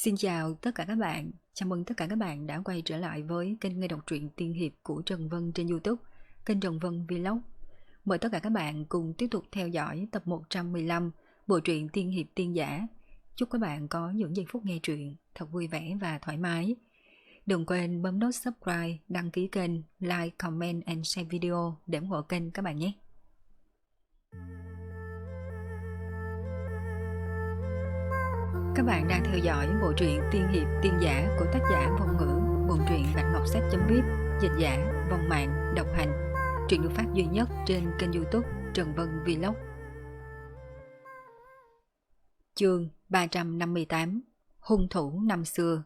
Xin chào tất cả các bạn, chào mừng tất cả các bạn đã quay trở lại với kênh nghe đọc truyện tiên hiệp của Trần Vân trên YouTube, kênh Trần Vân Vlog. Mời tất cả các bạn cùng tiếp tục theo dõi tập 115 bộ truyện tiên hiệp tiên giả. Chúc các bạn có những giây phút nghe truyện thật vui vẻ và thoải mái. Đừng quên bấm nút subscribe, đăng ký kênh, like, comment and share video để ủng hộ kênh các bạn nhé. Các bạn đang theo dõi bộ truyện tiên hiệp tiên giả của tác giả Vong Ngữ, bộ truyện Bạch Ngọc Sách.vip, dịch giả Vong Mạng, độc hành. Truyện được phát duy nhất trên kênh YouTube Trần Vân Vlog. Chương 358: Hung thủ năm xưa.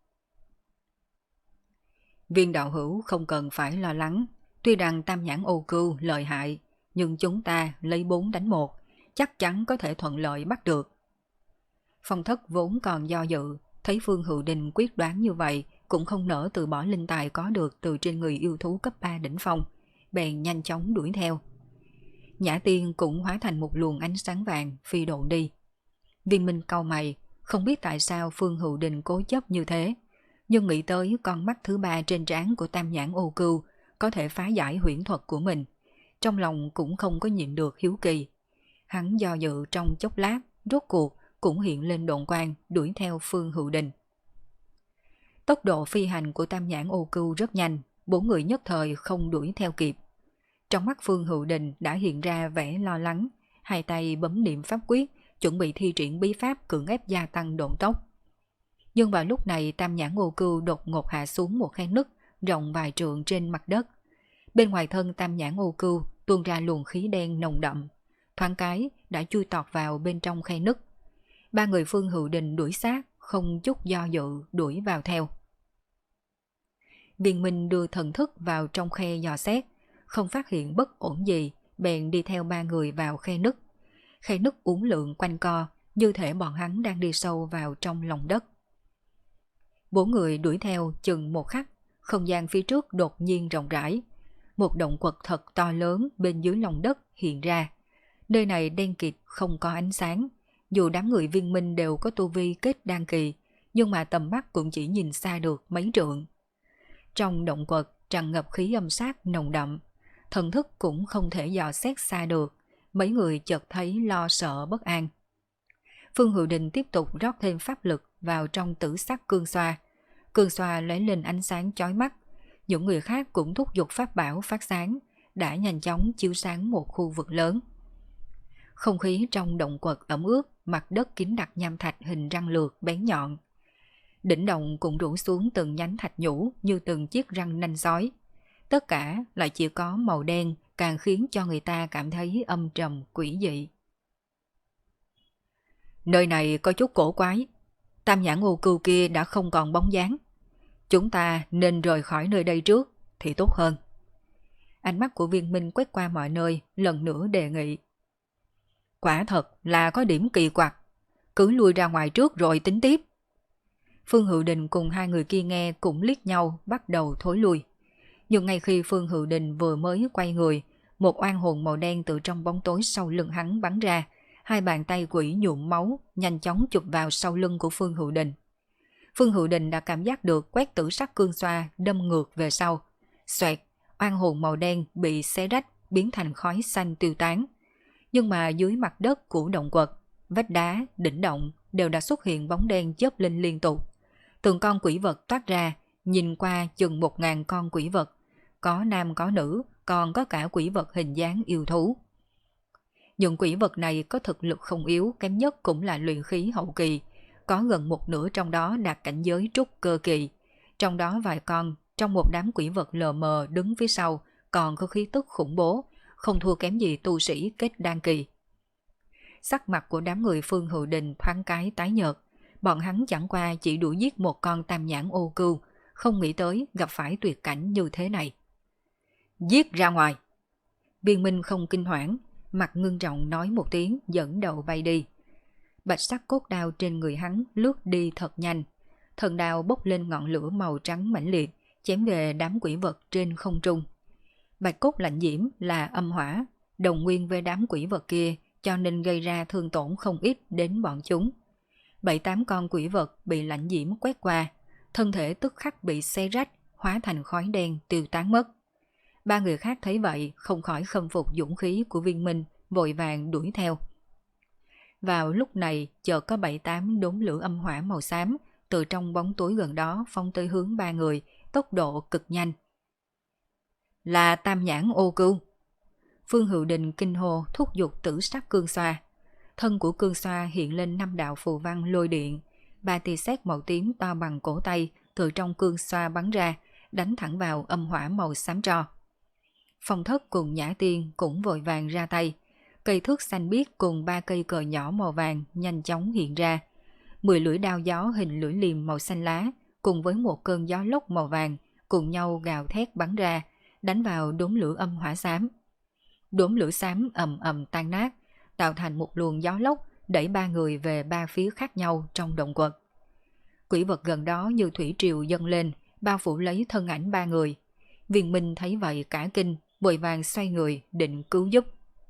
Viên đạo hữu không cần phải lo lắng, tuy rằng Tam Nhãn Ô Cưu lợi hại, nhưng chúng ta lấy 4 đánh 1, chắc chắn có thể thuận lợi bắt được. Phong Thất vốn còn do dự, thấy Phương Hữu Đình quyết đoán như vậy cũng không nỡ từ bỏ linh tài có được từ trên người yêu thú cấp 3 đỉnh phong, bèn nhanh chóng đuổi theo. Nhã Tiên cũng hóa thành một luồng ánh sáng vàng phi độn đi. Viên Minh cau mày, không biết tại sao Phương Hữu Đình cố chấp như thế, nhưng nghĩ tới con mắt thứ 3 trên trán của Tam Nhãn Ô Cưu có thể phá giải huyễn thuật của mình, trong lòng cũng không có nhịn được hiếu kỳ. Hắn do dự trong chốc lát, rốt cuộc cũng hiện lên độn quang đuổi theo Phương Hữu Đình. Tốc độ phi hành của Tam Nhãn Ô Cưu rất nhanh, 4 người nhất thời không đuổi theo kịp. Trong mắt Phương Hữu Đình đã hiện ra vẻ lo lắng, hai tay bấm niệm pháp quyết, chuẩn bị thi triển bí pháp cưỡng ép gia tăng độn tốc. Nhưng vào lúc này Tam Nhãn Ô Cưu đột ngột hạ xuống một khe nứt rộng vài trượng trên mặt đất. Bên ngoài thân Tam Nhãn Ô Cưu tuôn ra luồng khí đen nồng đậm, thoáng cái đã chui tọt vào bên trong khe nứt. Ba người Phương Hữu Đình đuổi sát, không chút do dự đuổi vào theo. Viên Minh đưa thần thức vào trong khe dò xét, không phát hiện bất ổn gì, bèn đi theo ba người vào khe nứt. Khe nứt uốn lượn quanh co, như thể bọn hắn đang đi sâu vào trong lòng đất. 4 người đuổi theo chừng một khắc, không gian phía trước đột nhiên rộng rãi. Một động quật thật to lớn bên dưới lòng đất hiện ra. Nơi này đen kịt không có ánh sáng. Dù đám người Viên Minh đều có tu vi kết đan kỳ, nhưng mà tầm mắt cũng chỉ nhìn xa được mấy trượng. Trong động quật tràn ngập khí âm sát nồng đậm, thần thức cũng không thể dò xét xa được, mấy người chợt thấy lo sợ bất an. Phương Hữu Đình tiếp tục rót thêm pháp lực vào trong tử sắc cương xoa lóe lên ánh sáng chói mắt. Những người khác cũng thúc giục pháp bảo phát sáng, đã nhanh chóng chiếu sáng một khu vực lớn. Không khí trong động quật ẩm ướt, mặt đất kín đặc nham thạch hình răng lược bén nhọn. Đỉnh động cũng rủ xuống từng nhánh thạch nhũ như từng chiếc răng nanh sói. Tất cả lại chỉ có màu đen, càng khiến cho người ta cảm thấy âm trầm quỷ dị. Nơi này có chút cổ quái, Tam Nhãn Ô Cưu kia đã không còn bóng dáng. Chúng ta nên rời khỏi nơi đây trước thì tốt hơn. Ánh mắt của Viên Minh quét qua mọi nơi, lần nữa đề nghị. Quả thật là có điểm kỳ quặc, cứ lui ra ngoài trước rồi tính tiếp. Phương Hữu Đình cùng hai người kia nghe cũng liếc nhau bắt đầu thối lui. Nhưng ngay khi Phương Hữu Đình vừa mới quay người, một oan hồn màu đen từ trong bóng tối sau lưng hắn bắn ra, hai bàn tay quỷ nhuộm máu nhanh chóng chụp vào sau lưng của Phương Hữu Đình. Phương Hữu Đình đã cảm giác được quét tử sắc cương xoa đâm ngược về sau. Xoẹt, oan hồn màu đen bị xé rách biến thành khói xanh tiêu tán. Nhưng mà dưới mặt đất của động quật, vách đá, đỉnh động đều đã xuất hiện bóng đen chớp lên liên tục. Từng con quỷ vật toát ra, nhìn qua chừng 1000 con quỷ vật, có nam có nữ, còn có cả quỷ vật hình dáng yêu thú. Những quỷ vật này có thực lực không yếu, kém nhất cũng là luyện khí hậu kỳ, có gần một nửa trong đó đạt cảnh giới trúc cơ kỳ. Trong đó vài con trong một đám quỷ vật lờ mờ đứng phía sau còn có khí tức khủng bố, không thua kém gì tu sĩ kết đan kỳ. Sắc mặt của đám người Phương Hữu Đình thoáng cái tái nhợt, bọn hắn chẳng qua chỉ đuổi giết một con Tam Nhãn Ô Cưu, không nghĩ tới gặp phải tuyệt cảnh như thế này. Giết ra ngoài! Viên Minh không kinh hoảng, mặt ngưng trọng nói một tiếng dẫn đầu bay đi. Bạch sắc cốt đao trên người hắn lướt đi thật nhanh, thần đao bốc lên ngọn lửa màu trắng mãnh liệt, chém về đám quỷ vật trên không trung. Bạch cốt lạnh diễm là âm hỏa, đồng nguyên với đám quỷ vật kia, cho nên gây ra thương tổn không ít đến bọn chúng. 7-8 con quỷ vật bị lãnh diễm quét qua, thân thể tức khắc bị xé rách, hóa thành khói đen tiêu tán mất. Ba người khác thấy vậy không khỏi khâm phục dũng khí của Viên Minh, vội vàng đuổi theo. Vào lúc này chợt có 7-8 đốm lửa âm hỏa màu xám từ trong bóng tối gần đó phóng tới hướng ba người, tốc độ cực nhanh. Là Tam Nhãn Ô Cưu. Phương Hữu Đình kinh hô thúc giục tử sắc cương xoa. Thân của cương xoa hiện lên 5 đạo phù văn lôi điện, 3 tia sét màu tím to bằng cổ tay từ trong cương xoa bắn ra, đánh thẳng vào âm hỏa màu xám tro. Phong Thất cùng Nhã Tiên cũng vội vàng ra tay. Cây thước xanh biếc cùng 3 cây cờ nhỏ màu vàng nhanh chóng hiện ra. 10 lưỡi đao gió hình lưỡi liềm màu xanh lá cùng với một cơn gió lốc màu vàng cùng nhau gào thét bắn ra, đánh vào đốm lửa âm hỏa xám. Đốm lửa xám ầm ầm tan nát, tạo thành một luồng gió lốc đẩy ba người về ba phía khác nhau trong động quật. Quỷ vật gần đó như thủy triều dâng lên, bao phủ lấy thân ảnh ba người. Viên Minh thấy vậy cả kinh, vội vàng xoay người định cứu giúp.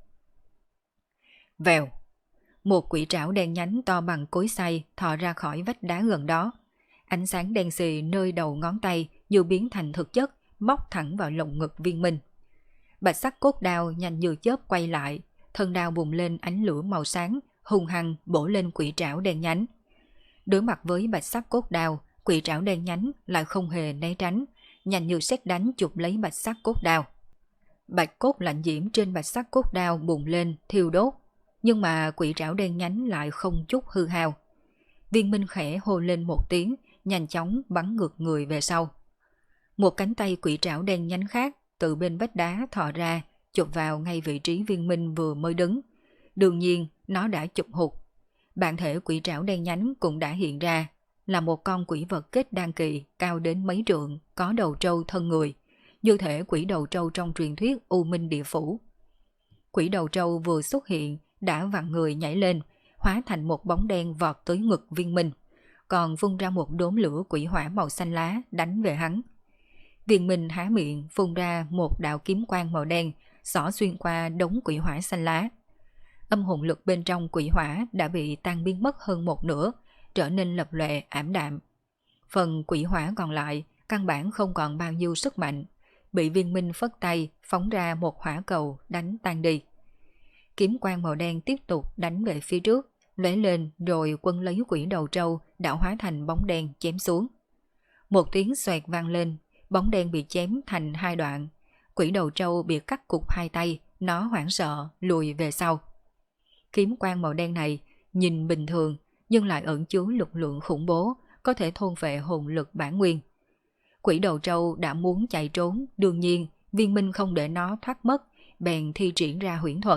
Vèo, một quỷ trảo đen nhánh to bằng cối xay thò ra khỏi vách đá gần đó. Ánh sáng đen xì nơi đầu ngón tay như biến thành thực chất, móc thẳng vào lồng ngực Viên Minh. Bạch sắc cốt đao nhanh như chớp quay lại, thân đao bùng lên ánh lửa màu sáng, hung hăng bổ lên quỷ trảo đen nhánh. Đối mặt với bạch sắc cốt đao, quỷ trảo đen nhánh lại không hề né tránh, nhanh như sét đánh chụp lấy bạch sắc cốt đao. Bạch cốt lạnh diễm trên bạch sắc cốt đao bùng lên, thiêu đốt, nhưng mà quỷ trảo đen nhánh lại không chút hư hao. Viên Minh khẽ hô lên một tiếng, nhanh chóng bắn ngược người về sau. Một cánh tay quỷ trảo đen nhánh khác từ bên vách đá thò ra, chụp vào ngay vị trí Viên Minh vừa mới đứng. Đương nhiên, nó đã chụp hụt. Bản thể quỷ trảo đen nhánh cũng đã hiện ra, là một con quỷ vật kết đan kỳ, cao đến mấy trượng, có đầu trâu thân người, như thể quỷ đầu trâu trong truyền thuyết U Minh Địa Phủ. Quỷ đầu trâu vừa xuất hiện, đã vặn người nhảy lên, hóa thành một bóng đen vọt tới ngực Viên Minh, còn vung ra một đốm lửa quỷ hỏa màu xanh lá đánh về hắn. Viên Minh há miệng phun ra một đạo kiếm quang màu đen, xỏ xuyên qua đống quỷ hỏa xanh lá. Âm hồn lực bên trong quỷ hỏa đã bị tan biến mất hơn một nửa, trở nên lập lòe ảm đạm. Phần quỷ hỏa còn lại căn bản không còn bao nhiêu sức mạnh, bị Viên Minh phất tay phóng ra một hỏa cầu đánh tan đi. Kiếm quang màu đen tiếp tục đánh về phía trước, lóe lên rồi quân lấy quỷ đầu trâu đã hóa thành bóng đen chém xuống. Một tiếng xoẹt vang lên, bóng đen bị chém thành hai đoạn. Quỷ đầu trâu bị cắt cụt hai tay, nó hoảng sợ lùi về sau. Kiếm quang màu đen này nhìn bình thường nhưng lại ẩn chứa lực lượng khủng bố, có thể thôn phệ hồn lực bản nguyên. Quỷ đầu trâu đã muốn chạy trốn, đương nhiên Viên Minh không để nó thoát mất, bèn thi triển ra huyễn thuật.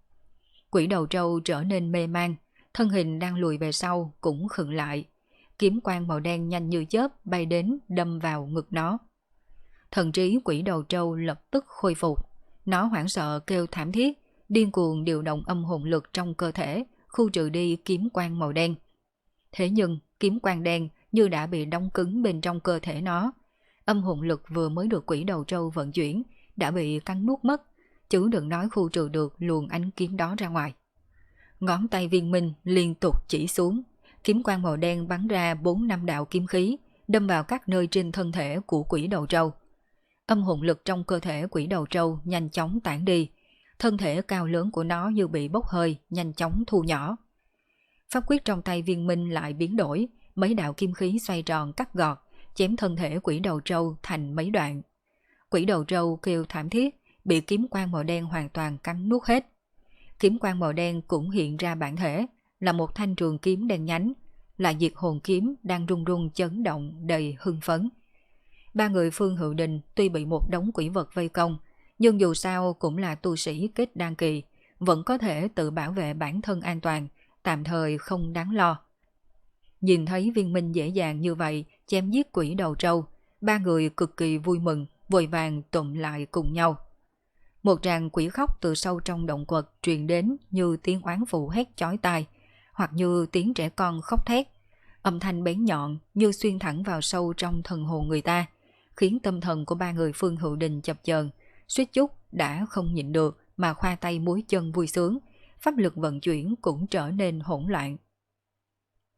Quỷ đầu trâu trở nên mê man, thân hình đang lùi về sau cũng khựng lại. Kiếm quang màu đen nhanh như chớp bay đến đâm vào ngực nó. Thần trí quỷ đầu trâu lập tức khôi phục. Nó hoảng sợ kêu thảm thiết, điên cuồng điều động âm hồn lực trong cơ thể, khu trừ đi kiếm quang màu đen. Thế nhưng kiếm quang đen như đã bị đóng cứng bên trong cơ thể nó. Âm hồn lực vừa mới được quỷ đầu trâu vận chuyển đã bị cắn nuốt mất, chứ đừng nói khu trừ được luồng ánh kiếm đó ra ngoài. Ngón tay Viên Minh liên tục chỉ xuống, kiếm quang màu đen bắn ra 4-5 đạo kiếm khí, đâm vào các nơi trên thân thể của quỷ đầu trâu. Âm hồn lực trong cơ thể quỷ đầu trâu nhanh chóng tản đi, thân thể cao lớn của nó như bị bốc hơi, nhanh chóng thu nhỏ. Pháp quyết trong tay Viên Minh lại biến đổi, mấy đạo kim khí xoay tròn cắt gọt, chém thân thể quỷ đầu trâu thành mấy đoạn. Quỷ đầu trâu kêu thảm thiết, bị kiếm quang màu đen hoàn toàn cắn nuốt hết. Kiếm quang màu đen cũng hiện ra bản thể, là một thanh trường kiếm đen nhánh, là diệt hồn kiếm đang rung rung chấn động đầy hưng phấn. Ba người Phương Hữu Đình tuy bị một đống quỷ vật vây công, nhưng dù sao cũng là tu sĩ kết đan kỳ, vẫn có thể tự bảo vệ bản thân an toàn, tạm thời không đáng lo. Nhìn thấy Viên Minh dễ dàng như vậy chém giết quỷ đầu trâu, ba người cực kỳ vui mừng, vội vàng tụm lại cùng nhau. Một tràng quỷ khóc từ sâu trong động quật truyền đến như tiếng oán phụ hét chói tai, hoặc như tiếng trẻ con khóc thét. Âm thanh bén nhọn như xuyên thẳng vào sâu trong thần hồn người ta, khiến tâm thần của ba người Phương Hữu Đình chập chờn, suýt chút đã không nhịn được mà khoa tay múi chân vui sướng, pháp lực vận chuyển cũng trở nên hỗn loạn.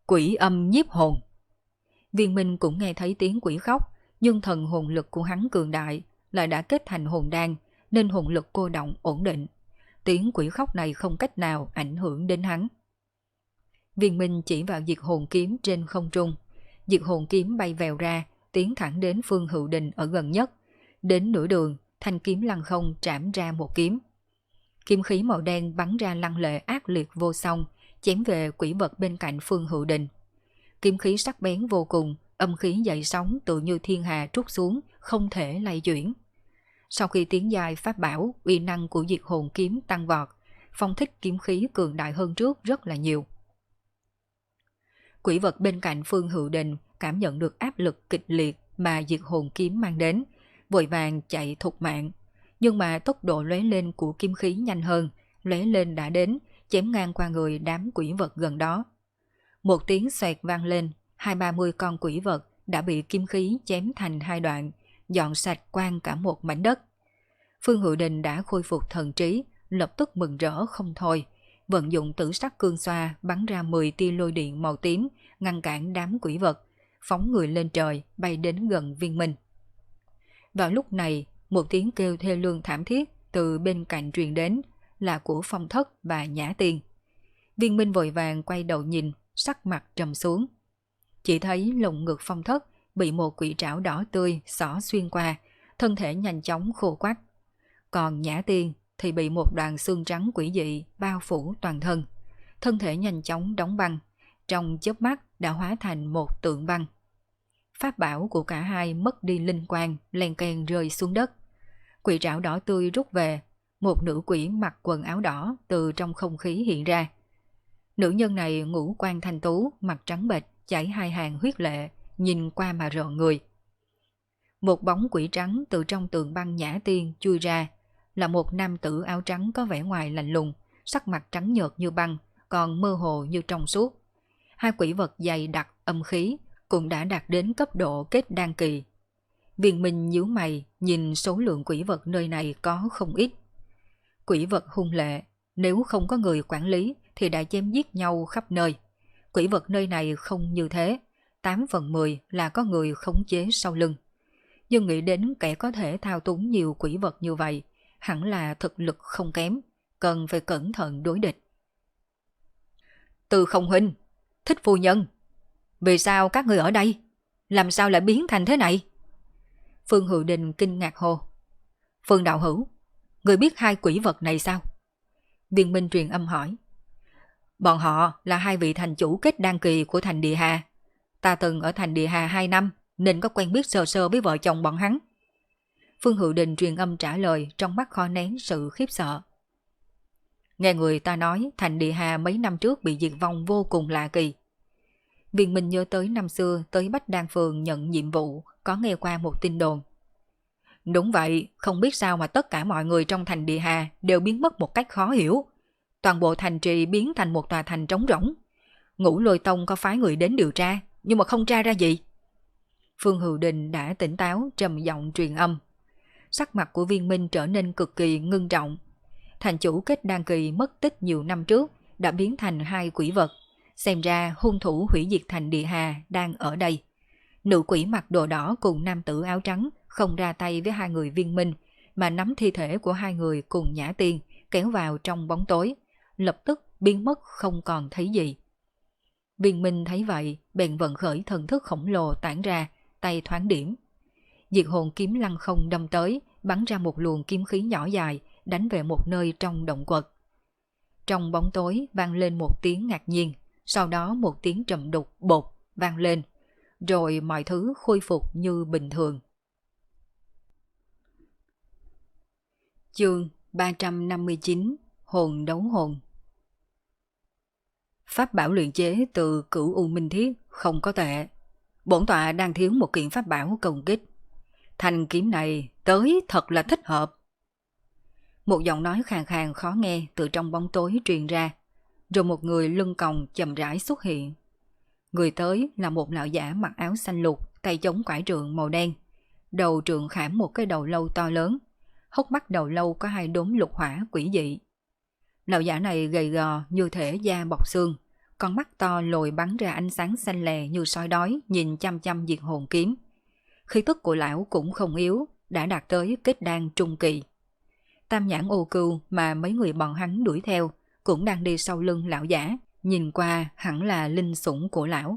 Quỷ âm nhiếp hồn. Viên Minh cũng nghe thấy tiếng quỷ khóc, nhưng thần hồn lực của hắn cường đại, lại đã kết thành hồn đan, nên hồn lực cô động ổn định. Tiếng quỷ khóc này không cách nào ảnh hưởng đến hắn. Viên Minh chỉ vào diệt hồn kiếm trên không trung. Diệt hồn kiếm bay vèo ra, tiến thẳng đến Phương Hữu Đình ở gần nhất. Đến nửa đường, thanh kiếm lăng không trảm ra một kiếm. Kiếm khí màu đen bắn ra lăng lệ ác liệt vô song, chém về quỷ vật bên cạnh Phương Hữu Đình. Kiếm khí sắc bén vô cùng, âm khí dậy sóng tự như thiên hà trút xuống, không thể lay chuyển. Sau khi tiến dài pháp bảo, uy năng của diệt hồn kiếm tăng vọt, phong thích kiếm khí cường đại hơn trước rất là nhiều. Quỷ vật bên cạnh Phương Hữu Đình cảm nhận được áp lực kịch liệt mà diệt hồn kiếm mang đến, vội vàng chạy thục mạng. Nhưng mà tốc độ lóe lên của kiếm khí nhanh hơn, lóe lên đã đến, chém ngang qua người đám quỷ vật gần đó. Một tiếng xoẹt vang lên, 20-30 con quỷ vật đã bị kiếm khí chém thành hai đoạn, dọn sạch quang cả một mảnh đất. Phương Hữu Đình đã khôi phục thần trí, lập tức mừng rỡ không thôi, vận dụng tử sắc cương xoa bắn ra 10 tia lôi điện màu tím, ngăn cản đám quỷ vật, phóng người lên trời, bay đến gần Viên Minh. Vào lúc này, một tiếng kêu thê lương thảm thiết từ bên cạnh truyền đến, là của Phong Thất và Nhã Tiên. Viên Minh vội vàng quay đầu nhìn, sắc mặt trầm xuống. Chỉ thấy lồng ngực Phong Thất bị một quỷ trảo đỏ tươi xỏ xuyên qua, thân thể nhanh chóng khô quắt. Còn Nhã Tiên thì bị một đoàn xương trắng quỷ dị bao phủ toàn thân, thân thể nhanh chóng đóng băng, trong chớp mắt đã hóa thành một tượng băng. Pháp bảo của cả hai mất đi linh quang, len keng rơi xuống đất. Quỷ trảo đỏ tươi rút về, một nữ quỷ mặc quần áo đỏ từ trong không khí hiện ra. Nữ nhân này ngũ quan thanh tú, mặt trắng bệch, chảy hai hàng huyết lệ, nhìn qua mà rợn người. Một bóng quỷ trắng từ trong tượng băng Nhã Tiên chui ra, là một nam tử áo trắng có vẻ ngoài lạnh lùng, sắc mặt trắng nhợt như băng, còn mơ hồ như trong suốt. Hai quỷ vật dày đặc âm khí cũng đã đạt đến cấp độ kết đan kỳ. Viên Minh nhíu mày, nhìn số lượng quỷ vật nơi này có không ít. Quỷ vật hung lệ, nếu không có người quản lý thì đã chém giết nhau khắp nơi. Quỷ vật nơi này không như thế, 8/10 là có người khống chế sau lưng. Nhưng nghĩ đến kẻ có thể thao túng nhiều quỷ vật như vậy, hẳn là thực lực không kém, cần phải cẩn thận đối địch. Từ Không huynh, Thích phu nhân, vì sao các người ở đây? Làm sao lại biến thành thế này? Phương Hữu Đình kinh ngạc hô. Phương đạo hữu, người biết hai quỷ vật này sao? Viên Minh truyền âm hỏi. Bọn họ là hai vị thành chủ kết đan kỳ của thành Địa Hà. Ta từng ở thành Địa Hà 2 năm, nên có quen biết sơ sơ với vợ chồng bọn hắn. Phương Hữu Đình truyền âm trả lời, trong mắt khó nén sự khiếp sợ. Nghe người ta nói thành Địa Hà mấy năm trước bị diệt vong vô cùng lạ kỳ. Viên Minh nhớ tới năm xưa tới Bách Đan Phường nhận nhiệm vụ, có nghe qua một tin đồn. Đúng vậy, không biết sao mà tất cả mọi người trong thành Địa Hà đều biến mất một cách khó hiểu. Toàn bộ thành trì biến thành một tòa thành trống rỗng. Ngũ Lôi Tông có phái người đến điều tra, nhưng mà không tra ra gì. Phương Hữu Đình đã tỉnh táo, trầm giọng truyền âm. Sắc mặt của Viên Minh trở nên cực kỳ ngưng trọng. Thành chủ kết đan kỳ mất tích nhiều năm trước đã biến thành hai quỷ vật. Xem ra hung thủ hủy diệt thành Địa Hà đang ở đây. Nữ quỷ mặc đồ đỏ cùng nam tử áo trắng không ra tay với hai người Viên Minh, mà nắm thi thể của hai người cùng Nhã Tiên kéo vào trong bóng tối, lập tức biến mất không còn thấy gì. Viên Minh thấy vậy, bèn vận khởi thần thức khổng lồ tản ra, tay thoáng điểm. Diệt hồn kiếm lăng không đâm tới, bắn ra một luồng kiếm khí nhỏ dài, đánh về một nơi trong động quật. Trong bóng tối vang lên một tiếng ngạc nhiên, sau đó một tiếng trầm đục bột vang lên, rồi mọi thứ khôi phục như bình thường. Chương 359: Hồn đấu hồn. Pháp bảo luyện chế từ Cửu U Minh Thiết không có tệ. Bổn tọa đang thiếu một kiện pháp bảo công kích. Thanh kiếm này tới thật là thích hợp. Một giọng nói khàn khàn khó nghe từ trong bóng tối truyền ra, rồi một người lưng còng chậm rãi xuất hiện. Người tới là một lão giả mặc áo xanh lục, tay chống quải trượng màu đen. Đầu trượng khảm một cái đầu lâu to lớn, hốc mắt đầu lâu có hai đốm lục hỏa quỷ dị. Lão giả này gầy gò như thể da bọc xương, con mắt to lồi bắn ra ánh sáng xanh lè như sói đói nhìn chăm chăm diệt hồn kiếm. Khí tức của lão cũng không yếu, đã đạt tới kết đan trung kỳ. Tam nhãn ô cừu mà mấy người bọn hắn đuổi theo cũng đang đi sau lưng lão giả, nhìn qua hẳn là linh sủng của lão.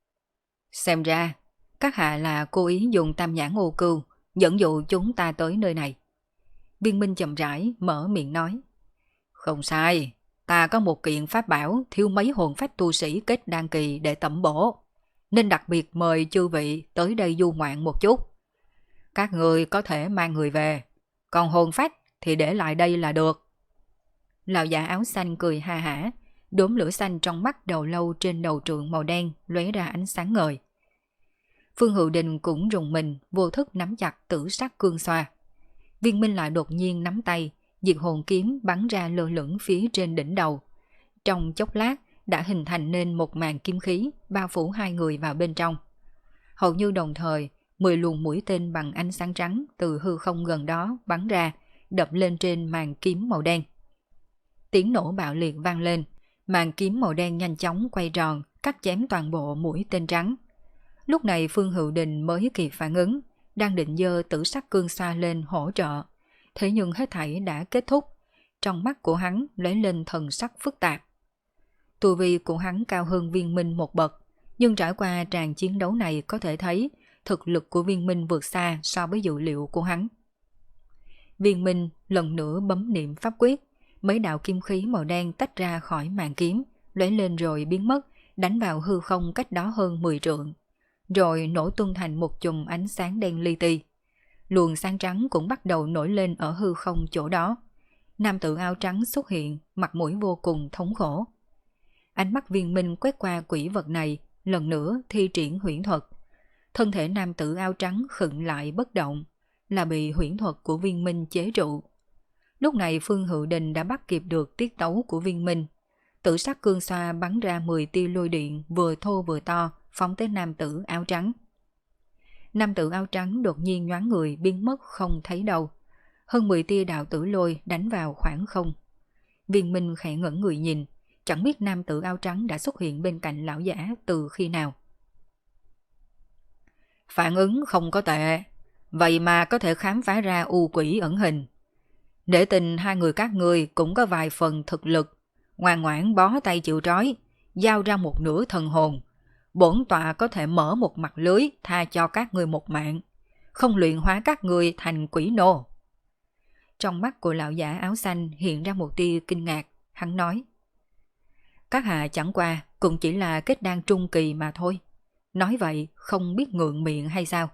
Xem ra, các hạ là cố ý dùng tam nhãn ô cừu dẫn dụ chúng ta tới nơi này. Viên Minh chậm rãi mở miệng nói. Không sai, ta có một kiện pháp bảo thiếu mấy hồn phách tu sĩ kết đan kỳ để tẩm bổ, nên đặc biệt mời chư vị tới đây du ngoạn một chút. Các người có thể mang người về, còn hồn phách thì để lại đây là được. Lão già áo xanh cười ha hả, đốm lửa xanh trong mắt đầu lâu trên đầu trượng màu đen lóe ra ánh sáng ngời. Phương Hữu Đình cũng rùng mình, vô thức nắm chặt tử sắc cương xoa. Viên Minh lại đột nhiên nắm tay, diệt hồn kiếm bắn ra lơ lửng phía trên đỉnh đầu. Trong chốc lát đã hình thành nên một màn kim khí bao phủ hai người vào bên trong. Hầu như đồng thời, 10 luồng mũi tên bằng ánh sáng trắng từ hư không gần đó bắn ra, đập lên trên màn kiếm màu đen. Tiếng nổ bạo liệt vang lên, màn kiếm màu đen nhanh chóng quay tròn, cắt chém toàn bộ mũi tên trắng. Lúc này Phương Hữu Đình mới kịp phản ứng, đang định giơ tử sắc cương xoa lên hỗ trợ. Thế nhưng hết thảy đã kết thúc, trong mắt của hắn lóe lên thần sắc phức tạp. Tu vi của hắn cao hơn Viên Minh một bậc, nhưng trải qua tràng chiến đấu này có thể thấy thực lực của Viên Minh vượt xa so với dự liệu của hắn. Viên Minh lần nữa bấm niệm pháp quyết, mấy đạo kim khí màu đen tách ra khỏi màn kiếm, lóe lên rồi biến mất, đánh vào hư không cách đó hơn 10 trượng, rồi nổ tung thành một chùm ánh sáng đen li ti. Luồng sáng trắng cũng bắt đầu nổi lên ở hư không chỗ đó. Nam tử áo trắng xuất hiện, mặt mũi vô cùng thống khổ. Ánh mắt Viên Minh quét qua quỷ vật này, lần nữa thi triển huyễn thuật. Thân thể nam tử áo trắng khựng lại bất động, là bị huyễn thuật của Viên Minh chế trụ. Lúc này Phương Hữu Đình đã bắt kịp được tiết tấu của Viên Minh. Tử sắc cương xoa bắn ra 10 tia lôi điện vừa thô vừa to, phóng tới nam tử áo trắng. Nam tử áo trắng đột nhiên nhoáng người biến mất không thấy đâu. Hơn 10 tia đạo tử lôi đánh vào khoảng không. Viên Minh khẽ ngẩn người nhìn, chẳng biết nam tử áo trắng đã xuất hiện bên cạnh lão giả từ khi nào. Phản ứng không có tệ, vậy mà có thể khám phá ra u quỷ ẩn hình. Để tình hai người các ngươi cũng có vài phần thực lực, ngoan ngoãn bó tay chịu trói, giao ra một nửa thần hồn. Bổn tọa có thể mở một mặt lưới tha cho các ngươi một mạng, không luyện hóa các ngươi thành quỷ nô. Trong mắt của lão giả áo xanh hiện ra một tia kinh ngạc, hắn nói. Các hạ chẳng qua cũng chỉ là kết đan trung kỳ mà thôi. Nói vậy không biết ngượng miệng hay sao?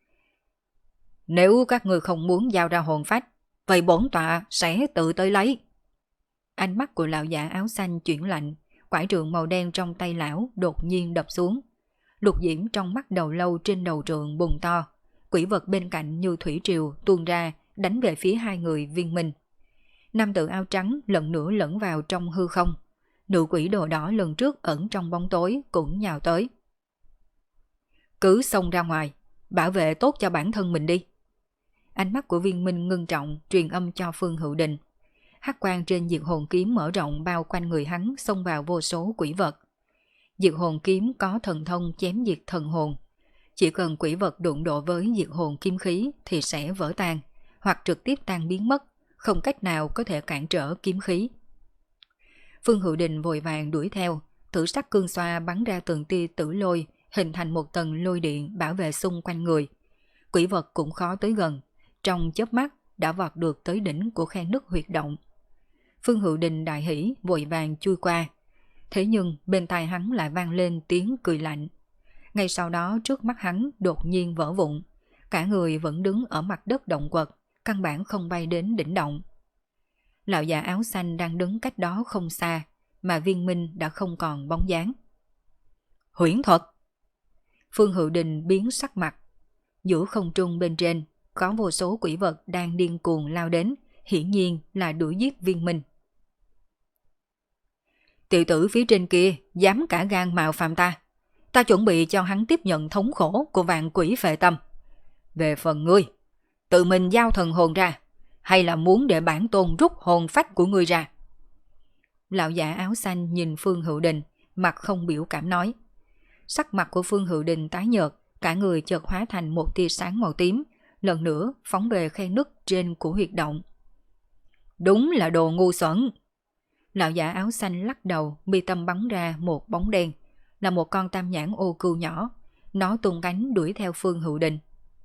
Nếu các ngươi không muốn giao ra hồn phách, vậy bổn tọa sẽ tự tới lấy. Ánh mắt của lão giả áo xanh chuyển lạnh, quải trượng màu đen trong tay lão đột nhiên đập xuống. Lục diễm trong mắt đầu lâu trên đầu trượng bùng to, quỷ vật bên cạnh như thủy triều tuôn ra đánh về phía hai người Viên Minh. Nam tử áo trắng lần nữa lẫn vào trong hư không. Nữ quỷ đồ đỏ lần trước ẩn trong bóng tối cũng nhào tới. Cứ xông ra ngoài, bảo vệ tốt cho bản thân mình đi. Ánh mắt của Viên Minh ngưng trọng truyền âm cho Phương Hữu Đình. Hắc quang trên diệt hồn kiếm mở rộng bao quanh người hắn, xông vào vô số quỷ vật. Diệt hồn kiếm có thần thông chém diệt thần hồn. Chỉ cần quỷ vật đụng độ với diệt hồn kiếm khí thì sẽ vỡ tan, hoặc trực tiếp tan biến mất, không cách nào có thể cản trở kiếm khí. Phương Hữu Đình vội vàng đuổi theo, tử sắc cương xoa bắn ra từng tia tử lôi, hình thành một tầng lôi điện bảo vệ xung quanh người. Quỷ vật cũng khó tới gần, trong chớp mắt đã vọt được tới đỉnh của khe nứt huyệt động. Phương Hữu Đình đại hỉ vội vàng chui qua. Thế nhưng bên tai hắn lại vang lên tiếng cười lạnh. Ngay sau đó trước mắt hắn đột nhiên vỡ vụn. Cả người vẫn đứng ở mặt đất động quật, căn bản không bay đến đỉnh động. Lão già áo xanh đang đứng cách đó không xa, mà Viên Minh đã không còn bóng dáng. Huyễn thuật! Phương Hữu Đình biến sắc mặt. Giữa không trung bên trên, có vô số quỷ vật đang điên cuồng lao đến, hiển nhiên là đuổi giết Viên Minh. Tiểu tử phía trên kia dám cả gan mạo phạm ta. Ta chuẩn bị cho hắn tiếp nhận thống khổ của vạn quỷ phệ tâm. Về phần ngươi, tự mình giao thần hồn ra, hay là muốn để bản tôn rút hồn phách của ngươi ra? Lão giả áo xanh nhìn Phương Hữu Đình, mặt không biểu cảm nói. Sắc mặt của Phương Hữu Đình tái nhợt, cả người chợt hóa thành một tia sáng màu tím, lần nữa phóng về khe nứt trên của huyệt động. Đúng là đồ ngu xuẩn. Lão giả áo xanh lắc đầu, mi tâm bắn ra một bóng đen, là một con tam nhãn ô cừu nhỏ, nó tung cánh đuổi theo Phương Hữu Đình.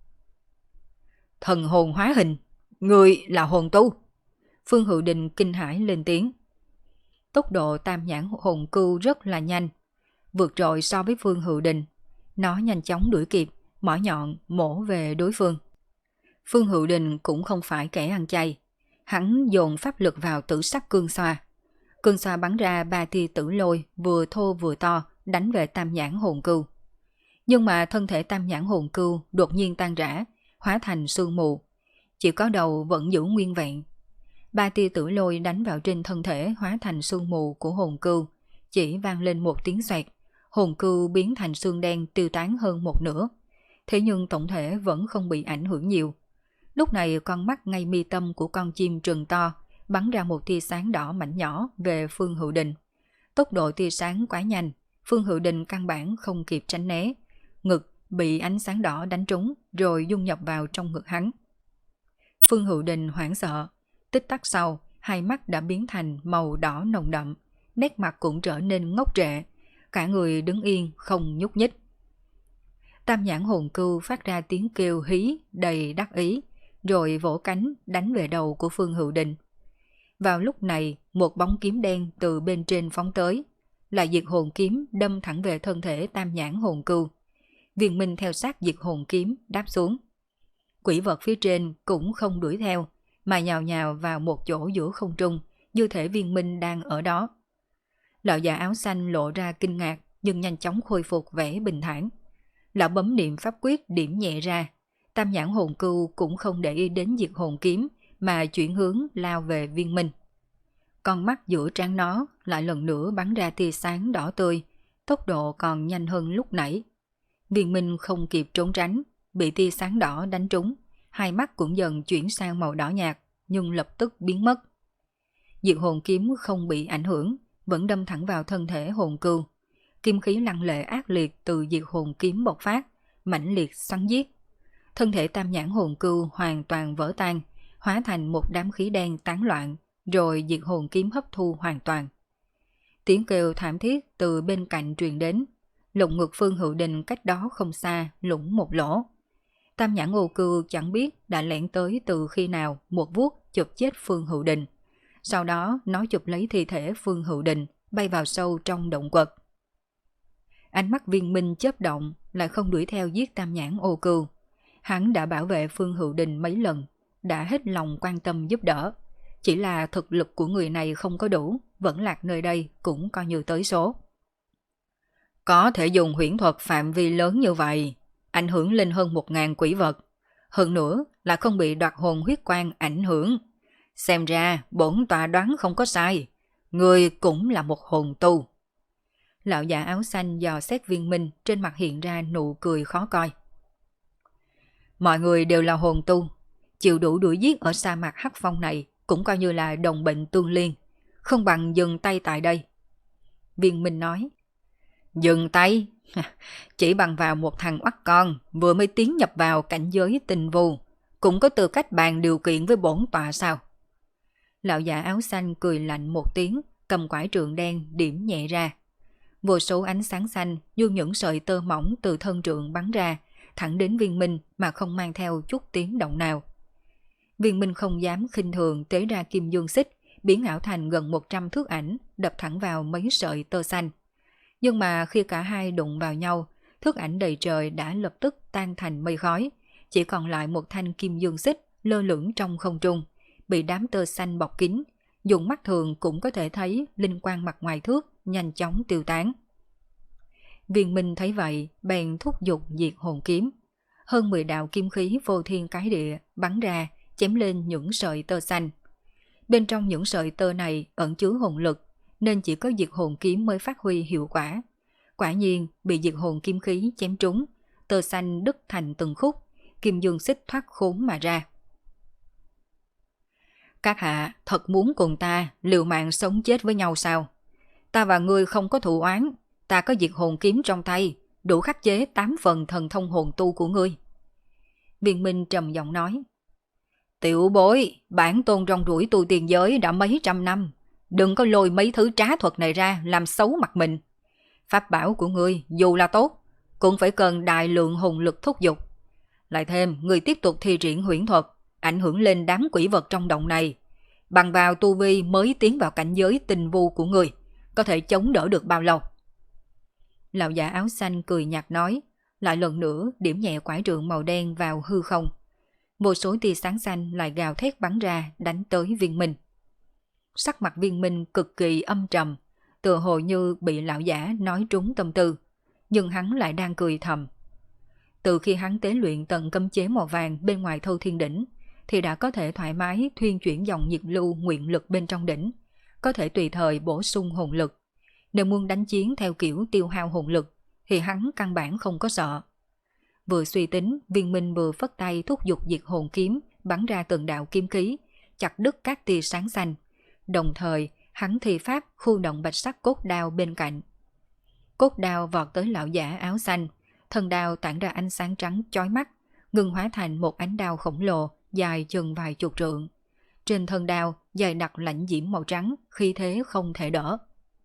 Thần hồn hóa hình, người là hồn tu. Phương Hữu Đình kinh hãi lên tiếng. Tốc độ tam nhãn hồn cừu rất là nhanh, vượt trội so với Phương Hữu Đình. Nó nhanh chóng đuổi kịp, mỏ nhọn mổ về đối phương. Phương Hữu Đình cũng không phải kẻ ăn chay. Hắn dồn pháp lực vào tử sắc cương xoa. Cương xoa bắn ra 3 tia tử lôi vừa thô vừa to đánh về tam nhãn hồn cừu. Nhưng mà thân thể tam nhãn hồn cừu đột nhiên tan rã, hóa thành sương mù. Chỉ có đầu vẫn giữ nguyên vẹn. 3 tia tử lôi đánh vào trên thân thể hóa thành sương mù của hồn cừu, chỉ vang lên một tiếng xoẹt, hồn cừu biến thành xương đen tiêu tán hơn một nửa. Thế nhưng tổng thể vẫn không bị ảnh hưởng nhiều. Lúc này con mắt ngay mi tâm của con chim trừng to, bắn ra một tia sáng đỏ mảnh nhỏ về Phương Hữu Đình. Tốc độ tia sáng quá nhanh, Phương Hữu Đình căn bản không kịp tránh né. Ngực bị ánh sáng đỏ đánh trúng rồi dung nhập vào trong ngực hắn. Phương Hữu Đình hoảng sợ, tích tắc sau, hai mắt đã biến thành màu đỏ nồng đậm, nét mặt cũng trở nên ngốc trệ, cả người đứng yên không nhúc nhích. Tam nhãn hồn cừu phát ra tiếng kêu hí đầy đắc ý, rồi vỗ cánh đánh về đầu của Phương Hữu Đình. Vào lúc này, một bóng kiếm đen từ bên trên phóng tới, là diệt hồn kiếm đâm thẳng về thân thể tam nhãn hồn cừu. Viên Minh theo sát diệt hồn kiếm đáp xuống. Quỷ vật phía trên cũng không đuổi theo, mà nhào nhào vào một chỗ giữa không trung, như thể Viên Minh đang ở đó. Lão già áo xanh lộ ra kinh ngạc, nhưng nhanh chóng khôi phục vẻ bình thản. Lão bấm niệm pháp quyết điểm nhẹ ra, tam nhãn hồn cừu cũng không để ý đến diệt hồn kiếm, mà chuyển hướng lao về Viên Minh. Con mắt giữa trán nó lại lần nữa bắn ra tia sáng đỏ tươi, tốc độ còn nhanh hơn lúc nãy. Viên Minh không kịp trốn tránh, bị tia sáng đỏ đánh trúng, hai mắt cũng dần chuyển sang màu đỏ nhạt, nhưng lập tức biến mất. Diệt hồn kiếm không bị ảnh hưởng, vẫn đâm thẳng vào thân thể hồn cừu. Kim khí lăng lệ ác liệt từ diệt hồn kiếm bộc phát, mãnh liệt xoắn giết. Thân thể tam nhãn hồn cừu hoàn toàn vỡ tan, hóa thành một đám khí đen tán loạn, rồi diệt hồn kiếm hấp thu hoàn toàn. Tiếng kêu thảm thiết từ bên cạnh truyền đến, lồng ngực Phương Hữu Đình cách đó không xa lũng một lỗ. Tam nhãn ô cừu chẳng biết đã lẻn tới từ khi nào, một vuốt chụp chết Phương Hữu Đình. Sau đó nó chụp lấy thi thể Phương Hữu Đình, bay vào sâu trong động quật. Ánh mắt Viên Minh chớp động, lại không đuổi theo giết tam nhãn ô cừu. Hắn đã bảo vệ Phương Hữu Đình mấy lần, đã hết lòng quan tâm giúp đỡ. Chỉ là thực lực của người này không có đủ, vẫn lạc nơi đây cũng coi như tới số. Có thể dùng huyễn thuật phạm vi lớn như vậy, ảnh hưởng lên hơn 1000 quỷ vật. Hơn nữa là không bị đoạt hồn huyết quang ảnh hưởng. Xem ra bổn tọa đoán không có sai, người cũng là một hồn tu. Lão già áo xanh dò xét Viên Minh, trên mặt hiện ra nụ cười khó coi. Mọi người đều là hồn tu, chịu đủ đuổi giết ở sa mạc hắc phong này cũng coi như là đồng bệnh tương liên, không bằng dừng tay tại đây. Viên Minh nói. Dừng tay? Chỉ bằng vào một thằng oắt con vừa mới tiến nhập vào cảnh giới tình vu, cũng có tư cách bàn điều kiện với bổn tọa sao? Lão già áo xanh cười lạnh một tiếng, cầm quải trượng đen điểm nhẹ ra. Vô số ánh sáng xanh như những sợi tơ mỏng từ thân trượng bắn ra, thẳng đến Viên Minh mà không mang theo chút tiếng động nào. Viên Minh không dám khinh thường tế ra kim dương xích, biến ảo thành gần 100 thước ảnh, đập thẳng vào mấy sợi tơ xanh. Nhưng mà khi cả hai đụng vào nhau, thước ảnh đầy trời đã lập tức tan thành mây khói, chỉ còn lại một thanh kim dương xích lơ lửng trong không trung, bị đám tơ xanh bọc kín, dùng mắt thường cũng có thể thấy linh quang mặt ngoài thước nhanh chóng tiêu tán. Viên Minh thấy vậy, bèn thúc giục diệt hồn kiếm. Hơn 10 đạo kim khí vô thiên cái địa bắn ra, chém lên những sợi tơ xanh. Bên trong những sợi tơ này ẩn chứa hồn lực, nên chỉ có diệt hồn kiếm mới phát huy hiệu quả. Quả nhiên bị diệt hồn kim khí chém trúng, tơ xanh đứt thành từng khúc, kim dương xích thoát khốn mà ra. Các hạ thật muốn cùng ta liều mạng sống chết với nhau sao? Ta và ngươi không có thù oán, ta có diệt hồn kiếm trong tay, đủ khắc chế 8 phần thần thông hồn tu của ngươi. Viên Minh trầm giọng nói. Tiểu bối, bản tôn rong ruổi tu tiên giới đã mấy trăm năm, đừng có lôi mấy thứ trá thuật này ra làm xấu mặt mình. Pháp bảo của ngươi dù là tốt, cũng phải cần đại lượng hồn lực thúc giục. Lại thêm, ngươi tiếp tục thi triển huyễn thuật, ảnh hưởng lên đám quỷ vật trong động này. Bằng vào tu vi mới tiến vào cảnh giới tình vu của ngươi, có thể chống đỡ được bao lâu? Lão già áo xanh cười nhạt nói, lại lần nữa điểm nhẹ quải trượng màu đen vào hư không. Một số tia sáng xanh lại gào thét bắn ra đánh tới Viên Minh. Sắc mặt Viên Minh cực kỳ âm trầm, tựa hồ như bị lão giả nói trúng tâm tư, nhưng hắn lại đang cười thầm. Từ khi hắn tế luyện tận cấm chế màu vàng bên ngoài Thâu Thiên Đỉnh, thì đã có thể thoải mái thuyên chuyển dòng nhiệt lưu nguyện lực bên trong đỉnh, có thể tùy thời bổ sung hồn lực. Nếu muốn đánh chiến theo kiểu tiêu hao hồn lực, thì hắn căn bản không có sợ. Vừa suy tính, Viên Minh vừa phất tay thúc giục diệt hồn kiếm bắn ra từng đạo kim khí, chặt đứt các tia sáng xanh. Đồng thời, hắn thi pháp khu động bạch sắc cốt đao bên cạnh. Cốt đao vọt tới lão giả áo xanh, thân đao tản ra ánh sáng trắng chói mắt, ngừng hóa thành một ánh đao khổng lồ dài chừng vài chục trượng. Trên thân đao dày đặc lãnh diễm màu trắng, khí thế không thể đỡ.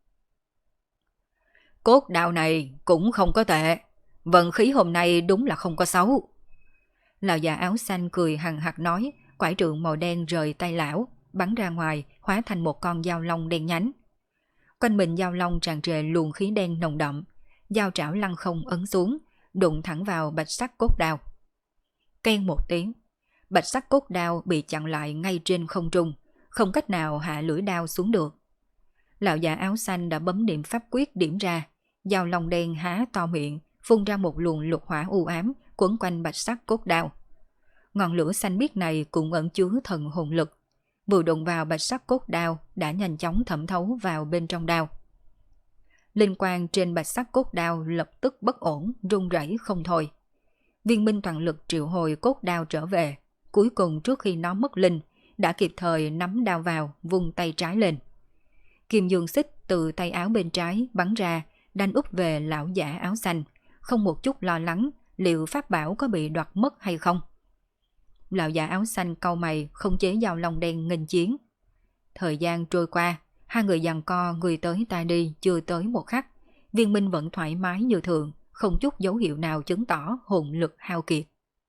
Cốt đao này cũng không có tệ, vận khí hôm nay đúng là không có xấu. Lão già áo xanh cười hằng hặc nói, quải trượng màu đen rời tay lão, bắn ra ngoài, hóa thành một con dao long đen nhánh. Quanh mình dao long tràn trề luồng khí đen nồng đậm, dao trảo lăng không ấn xuống, đụng thẳng vào bạch sắc cốt đao. Keng một tiếng, bạch sắc cốt đao bị chặn lại ngay trên không trung, không cách nào hạ lưỡi đao xuống được. Lão già áo xanh đã bấm niệm pháp quyết điểm ra, dao long đen há to miệng, phun ra một luồng lục hỏa u ám quấn quanh bạch sắc cốt đao. Ngọn lửa xanh biếc này cũng ẩn chứa thần hồn lực, vừa đụng vào bạch sắc cốt đao đã nhanh chóng thẩm thấu vào bên trong đao. Linh quang trên bạch sắc cốt đao lập tức bất ổn, run rẩy không thôi. Viên Minh toàn lực triệu hồi cốt đao trở về, cuối cùng trước khi nó mất linh, đã kịp thời nắm đao vào, vung tay trái lên. Kim dương xích từ tay áo bên trái bắn ra, đánh úp về lão giả áo xanh, không một chút lo lắng liệu pháp bảo có bị đoạt mất hay không. Lão giả áo xanh cau mày không chế dao long đen nghênh chiến. Thời gian trôi qua, hai người giằng co người tới ta đi chưa tới một khắc, Viên Minh vẫn thoải mái như thường, không chút dấu hiệu nào chứng tỏ hồn lực hao kiệt.